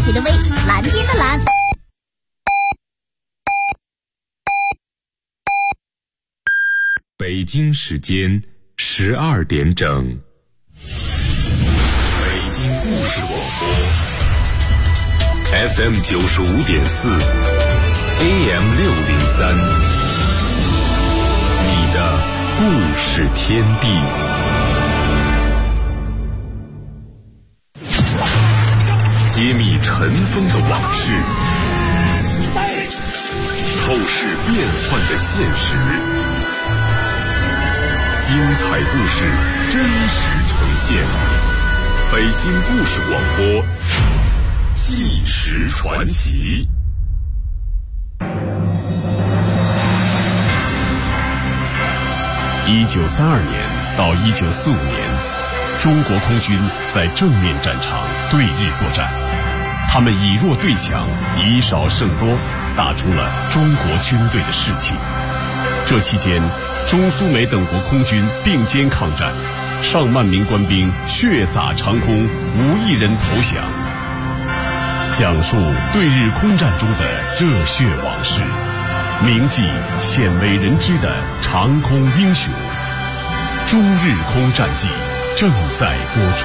写的微，蓝天的蓝。 北京时间12点整，北京故事广播 FM 95.4 AM 603，你的故事天地。揭秘尘封的往事，透视变幻的现实，精彩故事真实呈现。北京故事广播，纪实传奇。1932年到1945年，中国空军在正面战场对日作战，他们以弱对强，以少胜多，打出了中国军队的士气。这期间，中苏美等国空军并肩抗战，上万名官兵血洒长空，5亿人投降。讲述对日空战中的热血往事，铭记鲜为人知的长空英雄。中日空战记正在播出。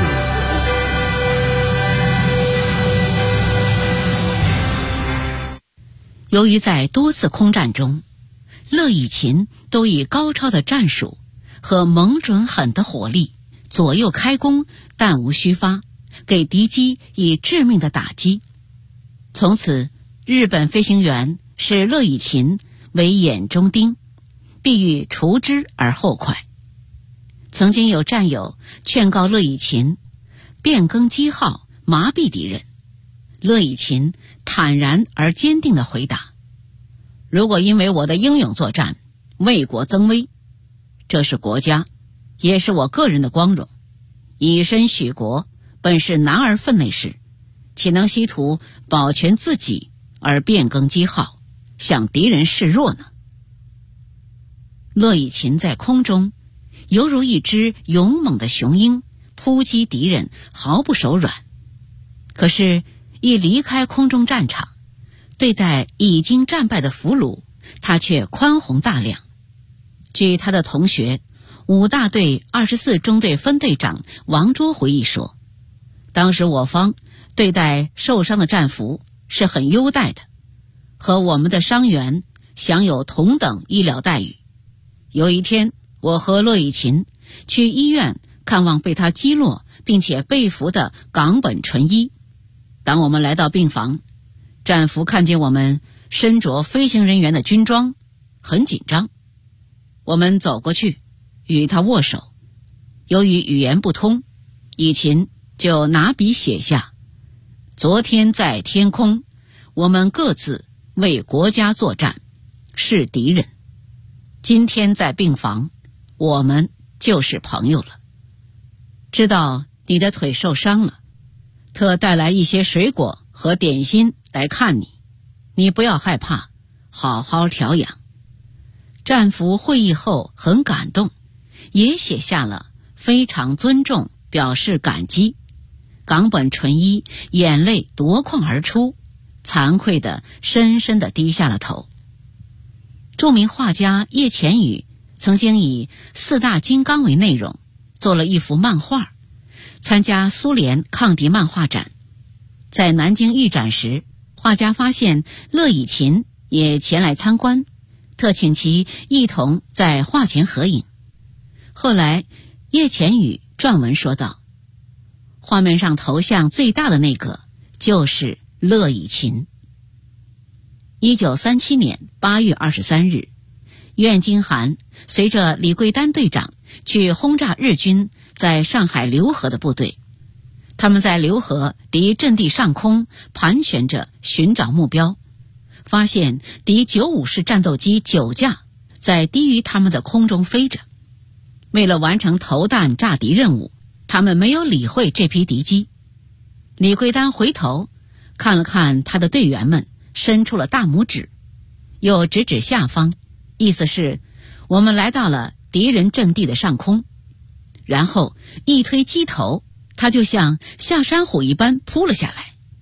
由于在多次空战中，乐以琴都以高超的战术和猛准狠的火力左右开弓，弹无虚发，给敌机以致命的打击。从此，日本飞行员视乐以琴为眼中钉，必欲除之而后快。曾经有战友劝告乐以琴变更机号，麻痹敌人。乐以琴坦然而坚定地回答：如果因为我的英勇作战为国增威，这是国家也是我个人的光荣，以身许国本是男儿分内事，岂能希图保全自己而变更机号，向敌人示弱呢？乐以琴在空中犹如一只勇猛的雄鹰，扑击敌人毫不手软。可是一离开空中战场，对待已经战败的俘虏，他却宽宏大量。据他的同学5大队24中队分队长王卓回忆说，当时我方对待受伤的战俘是很优待的，和我们的伤员享有同等医疗待遇。有一天，我和乐以琴去医院看望被他击落并且被俘的冈本纯一。当我们来到病房，战俘看见我们身着飞行人员的军装，很紧张。我们走过去与他握手，由于语言不通，以琴就拿笔写下：昨天在天空，我们各自为国家作战，是敌人；今天在病房，我们就是朋友了。知道你的腿受伤了，特带来一些水果和点心来看你，你不要害怕，好好调养。战俘会议后很感动，也写下了非常尊重，表示感激。冈本纯一眼泪夺眶而出，惭愧地深深地低下了头。著名画家叶浅羽曾经以4大金刚为内容做了一幅漫画，参加苏联抗敌漫画展。在南京预展时，画家发现乐以琴也前来参观，特请其一同在画前合影。后来叶浅羽撰文说道，画面上头像最大的那个就是乐以琴。1937年8月23日，苑京涵随着李桂丹队长去轰炸日军在上海浏河的部队。他们在浏河敌阵地上空盘旋着寻找目标，发现敌95式战斗机9架在低于他们的空中飞着。为了完成投弹炸敌任务，他们没有理会这批敌机。李桂丹回头看了看他的队员们，伸出了大拇指，又指指下方，意思是我们来到了敌人阵地的上空。然后一推机头，他就像下山虎一般扑了下来。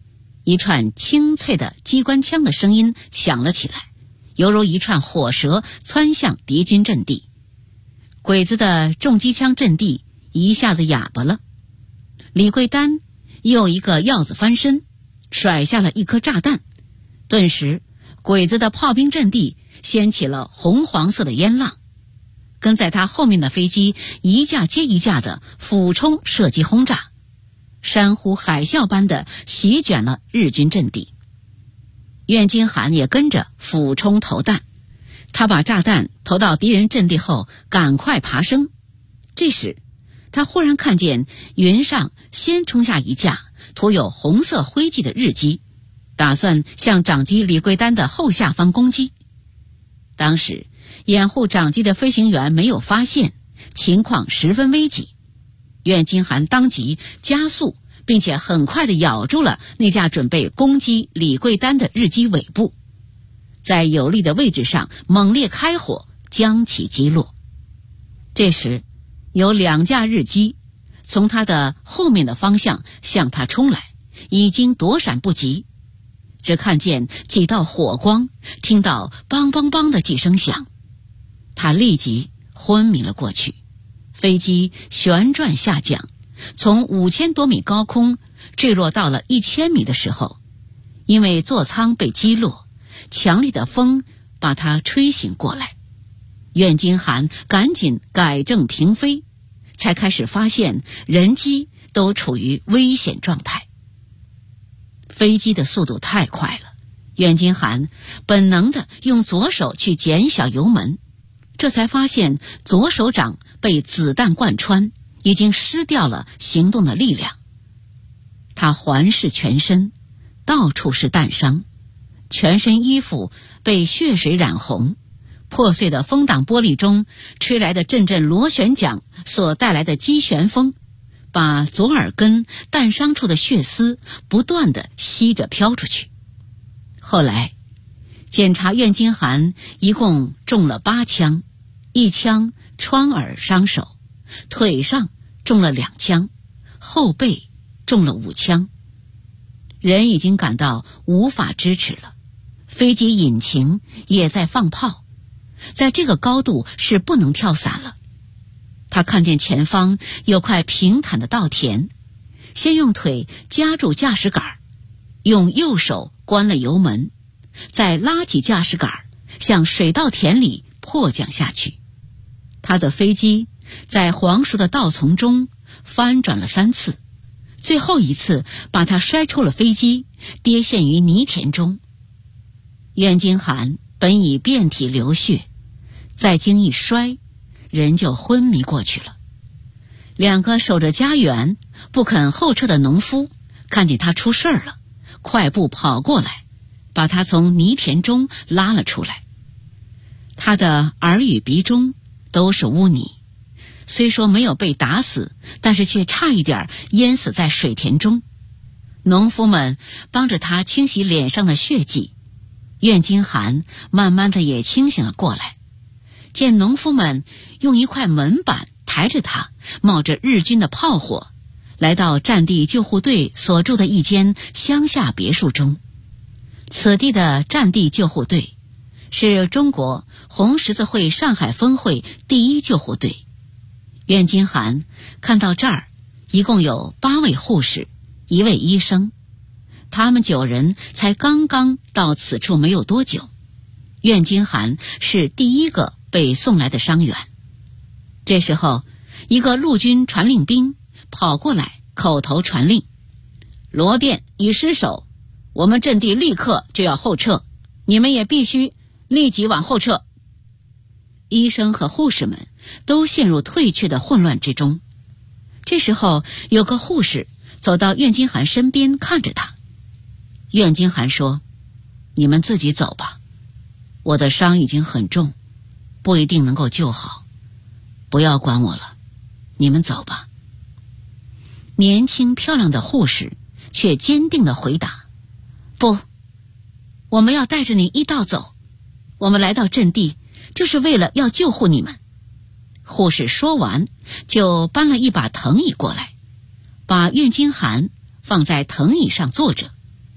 一串清脆的机关枪的声音响了起来，犹如一串火蛇窜向敌军阵地。鬼子的重机枪阵地一下子哑巴了。李桂丹又一个鹞子翻身，甩下了一颗炸弹，顿时鬼子的炮兵阵地掀起了红黄色的烟浪。跟在他后面的飞机一架接一架的俯冲射击轰炸，山呼海啸般的席卷了日军阵地。苑金涵也跟着俯冲投弹，他把炸弹投到敌人阵地后赶快爬升。这时他忽然看见云上先冲下一架涂有红色灰迹的日机，打算向长机李桂丹的后下方攻击。当时掩护长机的飞行员没有发现，情况十分危急。苑金涵当即加速，并且很快地咬住了那架准备攻击李桂丹的日机尾部，在有利的位置上猛烈开火，将其击落。这时有2架日机从他的后面的方向向他冲来，已经躲闪不及。只看见几道火光，听到梆梆梆的几声响，他立即昏迷了过去。飞机旋转下降，从5000多米高空坠落到了1000米的时候，因为座舱被击落，强烈的风把他吹醒过来。苑金涵赶紧改正平飞，才开始发现人机都处于危险状态。飞机的速度太快了，苑金涵本能地用左手去减小油门，这才发现左手掌被子弹贯穿，已经失掉了行动的力量。他环视全身，到处是弹伤，全身衣服被血水染红，破碎的风挡玻璃中吹来的阵阵螺旋桨所带来的击旋风，把左耳根弹伤处的血丝不断地吸着飘出去。后来检查苑金涵一共中了8枪，1枪穿耳伤手，腿上中了2枪，后背中了5枪。人已经感到无法支持了，飞机引擎也在放炮，在这个高度是不能跳伞了。他看见前方有块平坦的稻田，先用腿夹住驾驶杆，用右手关了油门，再拉起驾驶杆向水稻田里迫降下去。他的飞机在黄熟的稻丛中翻转了3次，最后一次把他摔出了飞机，跌陷于泥田中。苑金涵本已遍体流血，再经一摔，人就昏迷过去了。2个守着家园不肯后撤的农夫看见他出事儿了，快步跑过来，把他从泥田中拉了出来。他的耳与鼻中都是污泥，虽说没有被打死，但是却差一点淹死在水田中。农夫们帮着他清洗脸上的血迹，苑金涵慢慢的也清醒了过来。见农夫们用一块门板抬着他，冒着日军的炮火，来到战地救护队所住的一间乡下别墅中。此地的战地救护队是中国红十字会上海分会第1救护队。苑金涵看到这儿一共有8位护士，1位医生，他们9人才刚刚到此处没有多久。苑金涵是第1个被送来的伤员。这时候一个陆军传令兵跑过来口头传令：罗店已失守，我们阵地立刻就要后撤，你们也必须立即往后撤。医生和护士们都陷入退却的混乱之中。这时候有个护士走到苑金涵身边看着他。苑金涵说：你们自己走吧，我的伤已经很重，不一定能够救好，不要管我了，你们走吧。年轻漂亮的护士却坚定地回答：不，我们要带着你一道走，我们来到阵地就是为了要救护你们。护士说完就搬了一把藤椅过来，把苑金涵放在藤椅上坐着。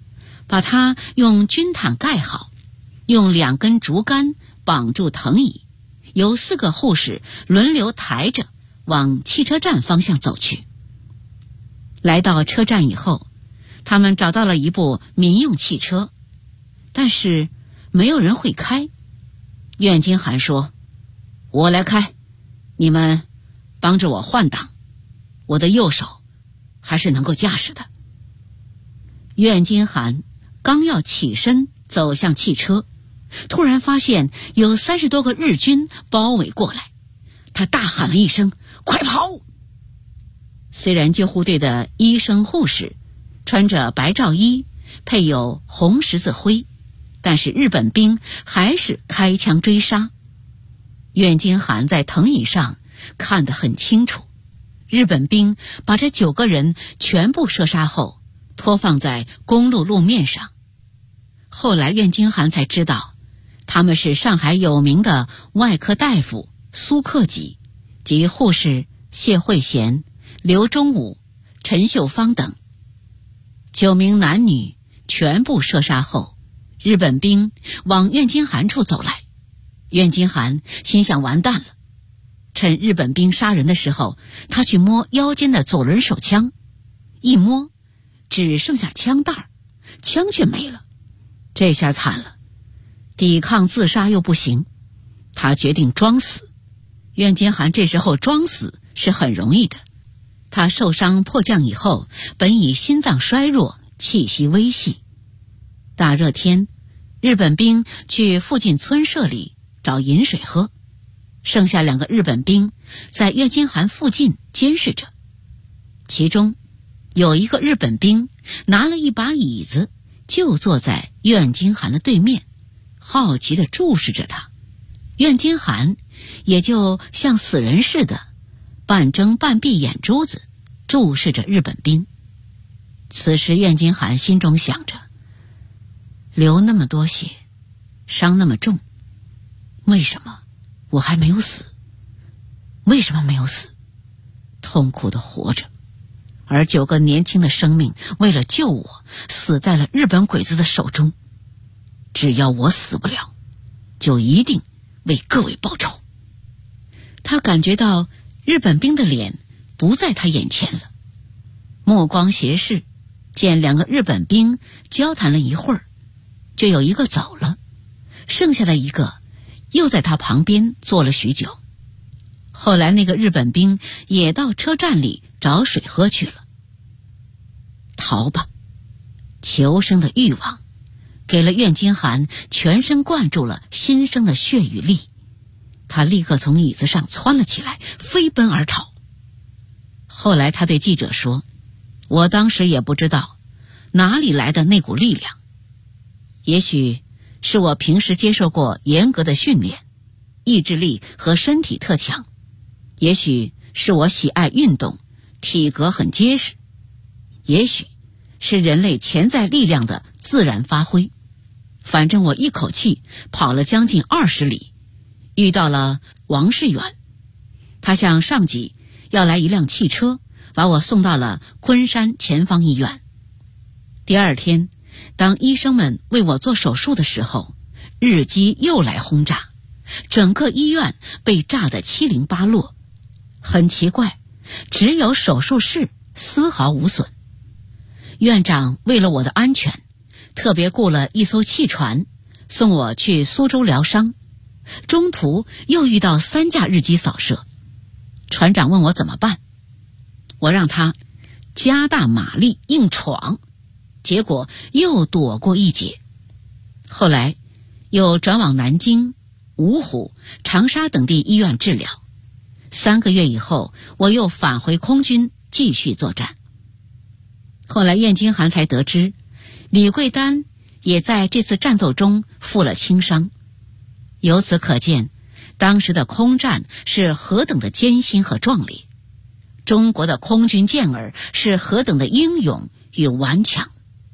把它用军毯盖好，用2根竹竿绑住藤椅，由4个护士轮流抬着往汽车站方向走去。来到车站以后，他们找到了一部民用汽车，但是没有人会开。苑金涵说：“我来开，你们帮着我换挡，我的右手还是能够驾驶的。”苑金涵刚要起身走向汽车，突然发现有30多个日军包围过来，他大喊了一声：“快跑！”虽然救护队的医生护士穿着白罩衣，配有红十字徽，但是日本兵还是开枪追杀。苑金涵在藤椅上看得很清楚，日本兵把这9个人全部射杀后拖放在公路路面上。后来苑金涵才知道，他们是上海有名的外科大夫苏克己及护士谢慧贤、刘忠武、陈秀芳等。9名男女全部射杀后，日本兵往苑金涵处走来。苑金涵心想完蛋了，趁日本兵杀人的时候，他去摸腰间的左轮手枪，一摸只剩下枪袋，枪却没了。这下惨了，抵抗自杀又不行，他决定装死。苑金涵这时候装死是很容易的，他受伤迫降以后，本已心脏衰弱，气息微细。大热天，日本兵去附近村舍里找饮水喝，剩下2个日本兵在苑金涵附近监视着。其中有一个日本兵拿了一把椅子，就坐在苑金涵的对面，好奇地注视着他。苑金涵也就像死人似的，半睁半闭眼珠子注视着日本兵。此时苑金涵心中想着，流那么多血，伤那么重，为什么我还没有死？为什么没有死？痛苦地活着，而9个年轻的生命为了救我，死在了日本鬼子的手中。只要我死不了，就一定为各位报仇。他感觉到日本兵的脸不在他眼前了，目光斜视，见2个日本兵交谈了一会儿，就有一个走了，剩下的一个又在他旁边坐了许久。后来那个日本兵也到车站里找水喝去了。逃吧！求生的欲望给了苑金涵全身灌注了新生的血与力，他立刻从椅子上窜了起来，飞奔而逃。后来他对记者说，我当时也不知道哪里来的那股力量，也许是我平时接受过严格的训练，意志力和身体特强，也许是我喜爱运动，体格很结实，也许是人类潜在力量的自然发挥。反正我一口气跑了将近20里，遇到了王世远，他向上级要来一辆汽车，把我送到了昆山前方医院。第2天，当医生们为我做手术的时候，日机又来轰炸，整个医院被炸得七零八落。很奇怪，只有手术室丝毫无损。院长为了我的安全，特别雇了一艘汽船送我去苏州疗伤。中途又遇到3架日机扫射，船长问我怎么办，我让他加大马力硬闯，结果又躲过一劫。后来又转往南京、芜湖、长沙等地医院治疗。3个月以后，我又返回空军继续作战。后来苑金涵才得知，李桂丹也在这次战斗中负了轻伤。由此可见，当时的空战是何等的艰辛和壮烈，中国的空军健儿是何等的英勇与顽强。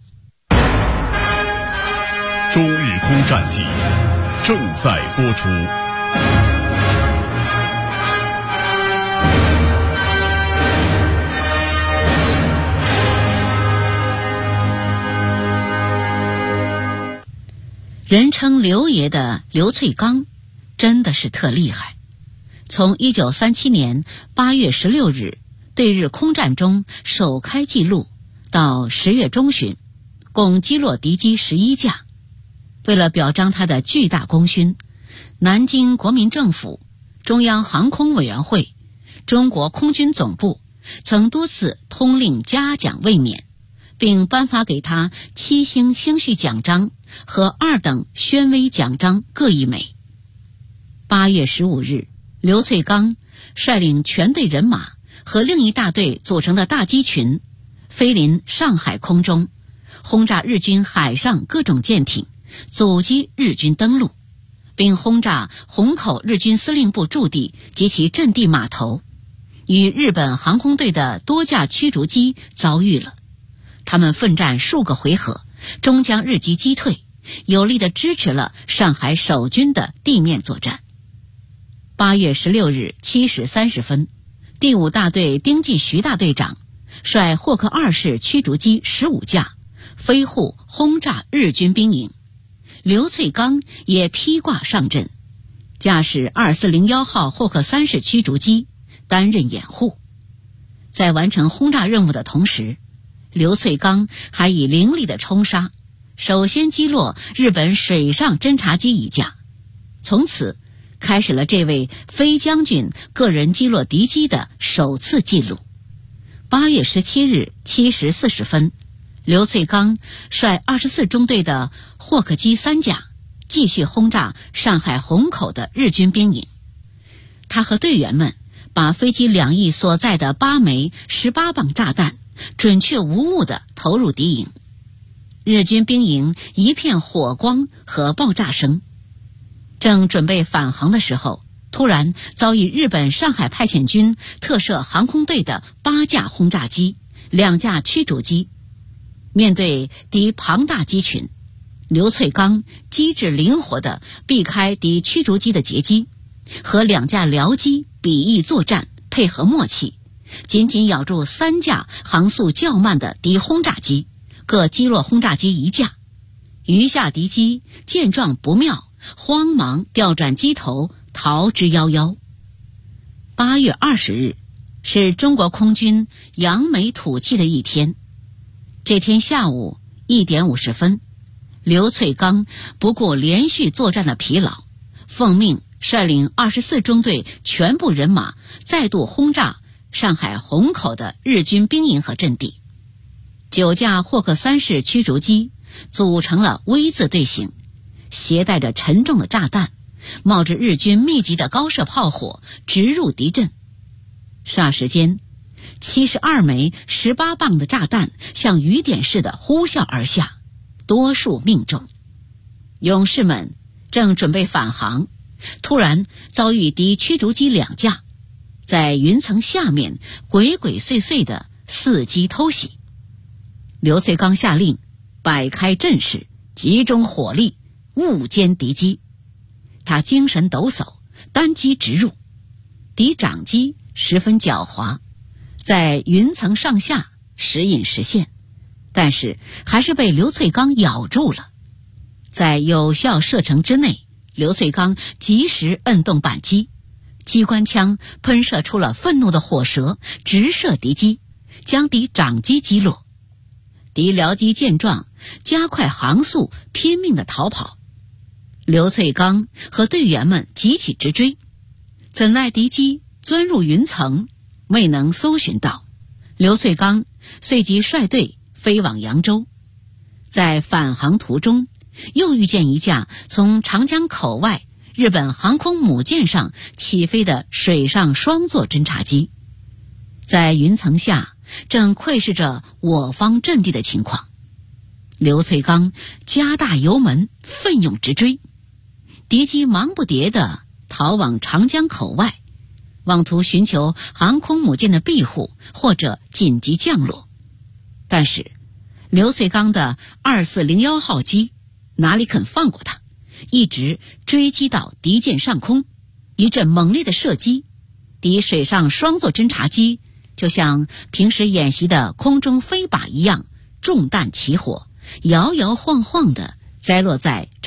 中日空战记正在播出。 人称刘爷的刘粹刚真的是特厉害。从1937年8月16日对日空战中首开纪录到10月中旬，共击落敌机11架。为了表彰他的巨大功勋，南京国民政府、中央航空委员会、中国空军总部曾多次通令嘉奖卫冕，并颁发给他7星星序奖章和2等宣威奖章各1枚。8月15日，刘粹刚率领全队人马和另一大队组成的大机群飞临上海空中，轰炸日军海上各种舰艇，阻击日军登陆，并轰炸虹口日军司令部驻地及其阵地码头，与日本航空队的多架驱逐机遭遇了。他们奋战数个回合，终将日机击退，有力地支持了上海守军的地面作战。8月16日7时30分，第5大队丁继徐大队长率霍克2式驱逐机15架飞护轰炸日军兵营，刘粹刚也披挂上阵，驾驶2401号霍克3式驱逐机担任掩护。在完成轰炸任务的同时，刘粹刚还以凌厉的冲杀，首先击落日本水上侦察机1架，从此开始了这位飞将军个人击落敌机的首次记录。8月17日7时40分，刘粹刚率24中队的霍克机3架继续轰炸上海虹口的日军兵营。他和队员们把飞机2翼所在的8枚18磅炸弹准确无误地投入敌营，日军兵营一片火光和爆炸声。正准备返航的时候，突然遭遇日本上海派遣军特摄航空队的8架轰炸机、2架驱逐机。面对敌庞大机群，刘粹刚机智灵活地避开敌驱逐机的截击，和2架僚机比翼作战，配合默契，紧紧咬住3架航速较慢的敌轰炸机，各击落轰炸机1架。余下敌机见状不妙，慌忙调转机头逃之夭夭。8月20日是中国空军扬眉吐气的一天。这天下午1点50分，刘粹刚不顾连续作战的疲劳，奉命率领24中队全部人马再度轰炸上海虹口的日军兵营和阵地。9架霍克3式驱逐机组成了 V 字队形，携带着沉重的炸弹，冒着日军密集的高射炮火直入敌阵。霎时间，72枚18磅的炸弹像雨点似的呼啸而下，多数命中。勇士们正准备返航，突然遭遇敌驱逐机2架，在云层下面鬼鬼祟祟的伺机偷袭。刘粹刚下令摆开阵势，集中火力，误歼敌机。他精神抖擞，单机直入。敌长机十分狡猾，在云层上下时隐时现，但是还是被刘粹刚咬住了。在有效射程之内，刘粹刚及时摁动扳机，机关枪喷射出了愤怒的火舌，直射敌机，将敌长机击落。敌僚机见状，加快航速，拼命地逃跑。刘粹刚和队员们急起直追，怎奈敌机钻入云层，未能搜寻到。刘粹刚随即率队飞往扬州。在返航途中，又遇见一架从长江口外日本航空母舰上起飞的水上双座侦察机，在云层下正窥视着我方阵地的情况。刘粹刚加大油门，奋勇直追，敌机忙不迭地逃往长江口外，妄图寻求航空母舰的庇护或者紧急降落。但是刘粹刚的2401号机哪里肯放过他，一直追击到敌舰上空，一阵猛烈的射击，敌水上双座侦察机就像平时演习的空中飞靶一样，中弹起火，摇摇晃晃地栽落在长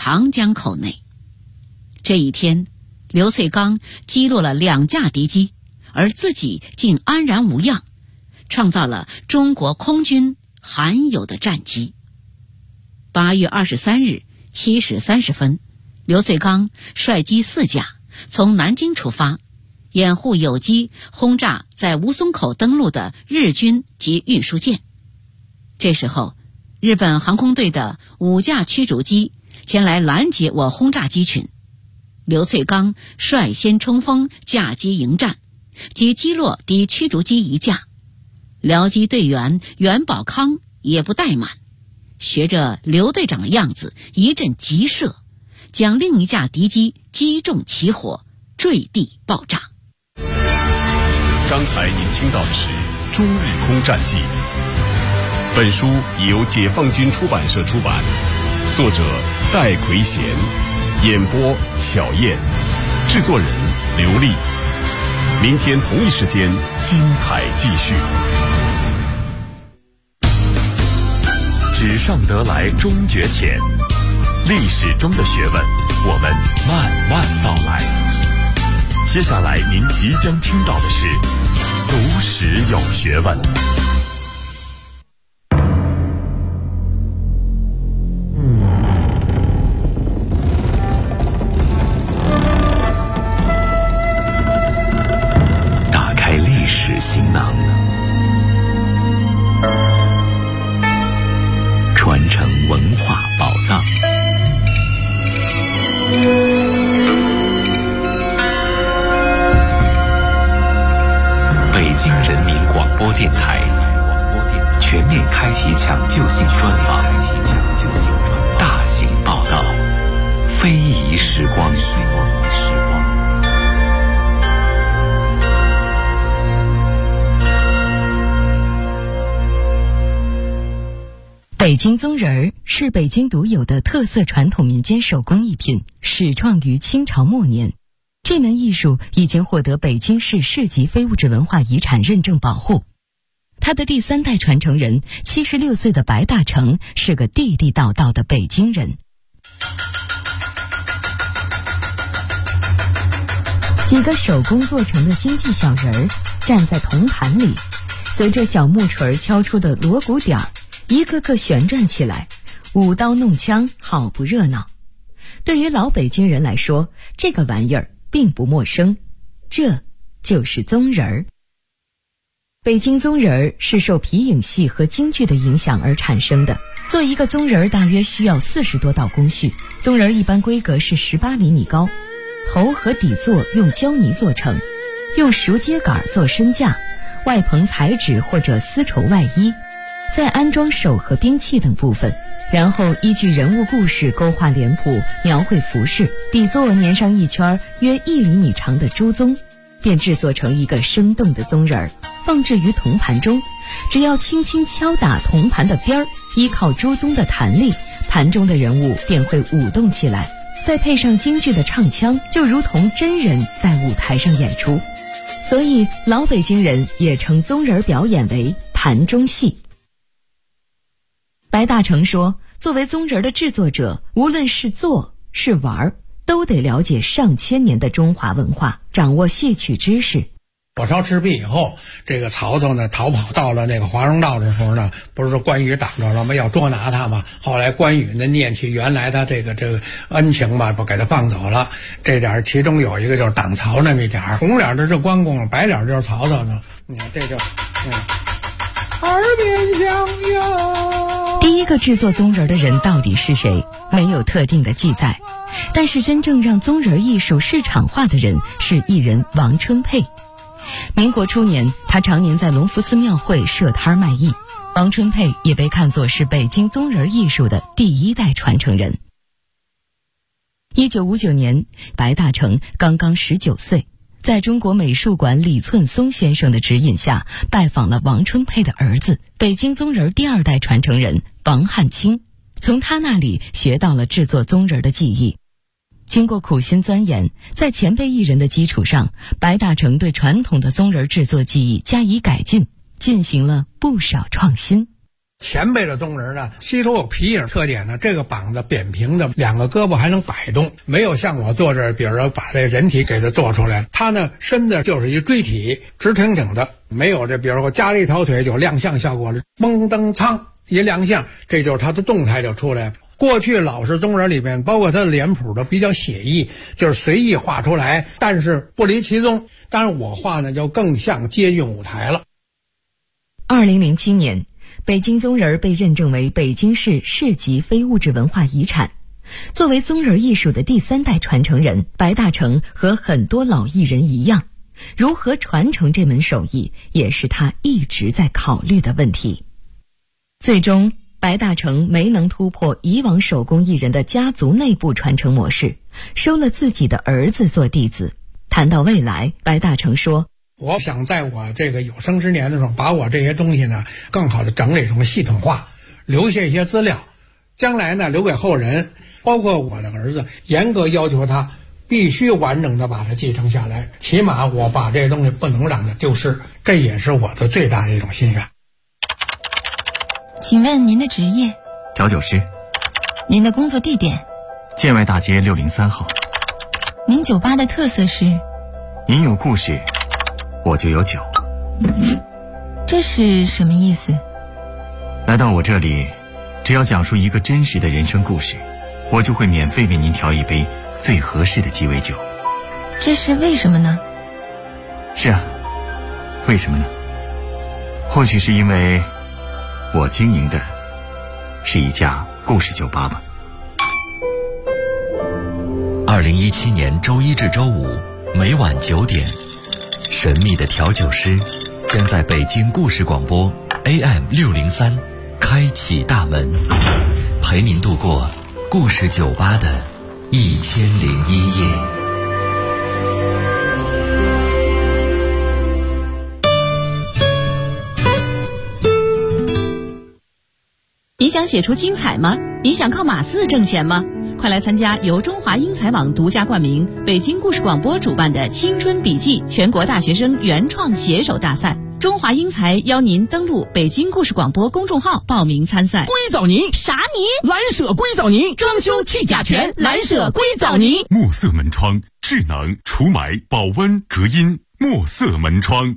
长江口内。这一天，刘粹刚击落了2架敌机，而自己竟安然无恙，创造了中国空军罕有的战绩。8月23日7时30分，刘粹刚率机4架从南京出发，掩护友机轰炸在吴淞口登陆的日军及运输舰。这时候，日本航空队的5架驱逐机前来拦截我轰炸机群，刘粹刚率先冲锋，架机迎战，即击落敌驱逐机1架。僚机队员袁宝康也不怠慢，学着刘队长的样子，一阵急射，将另一架敌机击中起火，坠地爆炸。 刚才您听到的是《中日空战记》，本书由解放军出版社出版，作者戴奎贤，演播小燕，制作人刘丽。明天同一时间，精彩继续。纸上得来终觉浅，历史中的学问，我们慢慢道来。接下来您即将听到的是读史有学问。 打开历史行囊，传承文化宝藏。北京人民广播电台全面开启抢救性专访，大型报道，非遗时光。 北京宗人儿是北京独有的特色传统民间手工艺品，始创于清朝末年。这门艺术已经获得北京市市级非物质文化遗产认证保护。他的第3代传承人76岁的白大成是个地地道道的北京人。几个手工做成的京剧小人儿站在铜盘里，随着小木锤敲出的锣鼓点儿，一个个旋转起来，舞刀弄枪，好不热闹。对于老北京人来说，这个玩意儿并不陌生，这就是宗人儿。北京宗人儿是受皮影戏和京剧的影响而产生的。做一个宗人儿大约需要40多道工序，宗人儿一般规格是18厘米高，头和底座用胶泥做成，用熟秸秆做身架，外棚彩纸或者丝绸外衣，再安装手和兵器等部分，然后依据人物故事勾画脸谱，描绘服饰，底座粘上一圈约1厘米长的朱宗，便制作成一个生动的宗人儿，放置于铜盘中。只要轻轻敲打铜盘的边儿，依靠朱宗的弹力，盘中的人物便会舞动起来，再配上京剧的唱腔，就如同真人在舞台上演出。所以老北京人也称宗人表演为盘中戏。白大成说，作为宗人的制作者，无论是做是玩，都得了解上千年的中华文化，掌握戏曲知识。 火烧赤壁以后，这个曹操呢逃跑到了那个华容道的时候呢，不是说关羽挡着了吗？要捉拿他嘛。后来关羽呢念起原来他这个恩情嘛，不给他放走了。这点其中有一个就是挡曹那么一点，红脸的是关公，白脸就是曹操呢。你看这就耳边响哟。 第一个制作宗人的人到底是谁？没有特定的记载。但是真正让宗人艺术市场化的人是艺人王春佩。民国初年，他常年在隆福寺庙会设摊卖艺。王春佩也被看作是北京宗人艺术的第1代传承人。1959年，白大成刚刚19岁，在中国美术馆李寸松先生的指引下，拜访了王春佩的儿子，北京宗人第2代传承人王汉卿，从他那里学到了制作宗人的技艺。经过苦心钻研，在前辈艺人的基础上，白大成对传统的宗人制作技艺加以改进，进行了不少创新。 前辈的宗人呢，吸收有皮影特点呢，这个膀子扁平的，两个胳膊还能摆动，没有像我坐这儿，比如说把这人体给它做出来。他呢，身子就是一锥体，直挺挺的，没有这，比如说加了一条腿有亮相效果了，嘣噔噌一亮相，这就是他的动态就出来了。过去老式宗人里边，包括他的脸谱都比较写意，就是随意画出来，但是不离其宗。当然我画呢就更像接近舞台了。 2007年，北京宗人被认证为北京市市级非物质文化遗产。作为宗人艺术的第3代传承人，白大成和很多老艺人一样，如何传承这门手艺也是他一直在考虑的问题。最终白大成没能突破以往手工艺人的家族内部传承模式，收了自己的儿子做弟子。谈到未来，白大成说， 我想在我这个有生之年的时候，把我这些东西呢更好的整理成系统化，留下一些资料，将来呢留给后人，包括我的儿子，严格要求他必须完整的把它继承下来，起码我把这些东西不能让它丢失，这也是我的最大的一种心愿。 请问您的职业？ 调酒师。 您的工作地点？ 建外大街603号。 您酒吧的特色是？ 您有故事，我就有酒。 这是什么意思？ 来到我这里，只要讲述一个真实的人生故事，我就会免费为您调一杯最合适的鸡尾酒。 这是为什么呢？ 是啊，为什么呢？或许是因为我经营的是一家故事酒吧吧。 2017年周一至周五每晚9点，神秘的调酒师将在北京故事广播 AM603开启大门，陪您度过故事酒吧的1001夜。 你想写出精彩吗？你想靠码字挣钱吗？快来参加由中华英才网独家冠名、北京故事广播主办的青春笔记全国大学生原创写手大赛。中华英才邀您登录北京故事广播公众号报名参赛。 硅藻泥啥泥？ 蓝舍硅藻泥，装修去甲醛，蓝舍硅藻泥。 墨色门窗，智能除霾、保温、隔音。墨色门窗。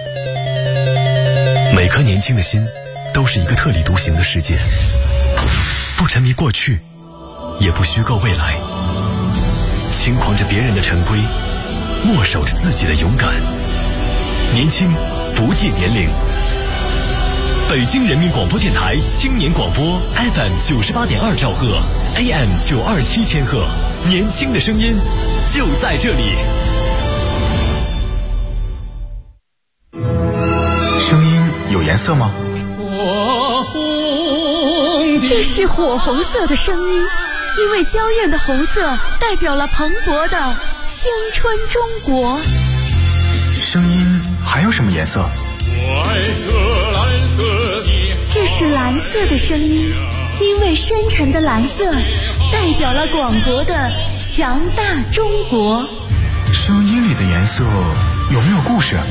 每颗年轻的心都是一个特立独行的世界，不沉迷过去，也不虚构未来，轻狂着别人的陈规，默守着自己的勇敢。年轻不计年龄。北京人民广播电台青年广播 FM 98.2兆赫 AM 927千赫，年轻的声音就在这里。 声音有颜色吗？ 这是火红色的声音，因为娇艳的红色代表了蓬勃的青春中国。 声音还有什么颜色？ 这是蓝色的声音，因为深沉的蓝色代表了广博的强大中国。 声音里的颜色有没有故事？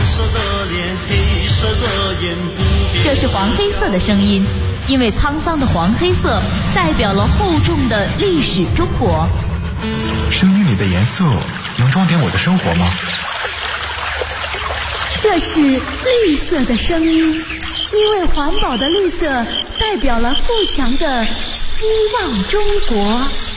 这是黄黑色的声音，因为沧桑的黄黑色代表了厚重的历史中国。 声音里的颜色能装点我的生活吗？ 这是绿色的声音，因为环保的绿色代表了富强的希望中国。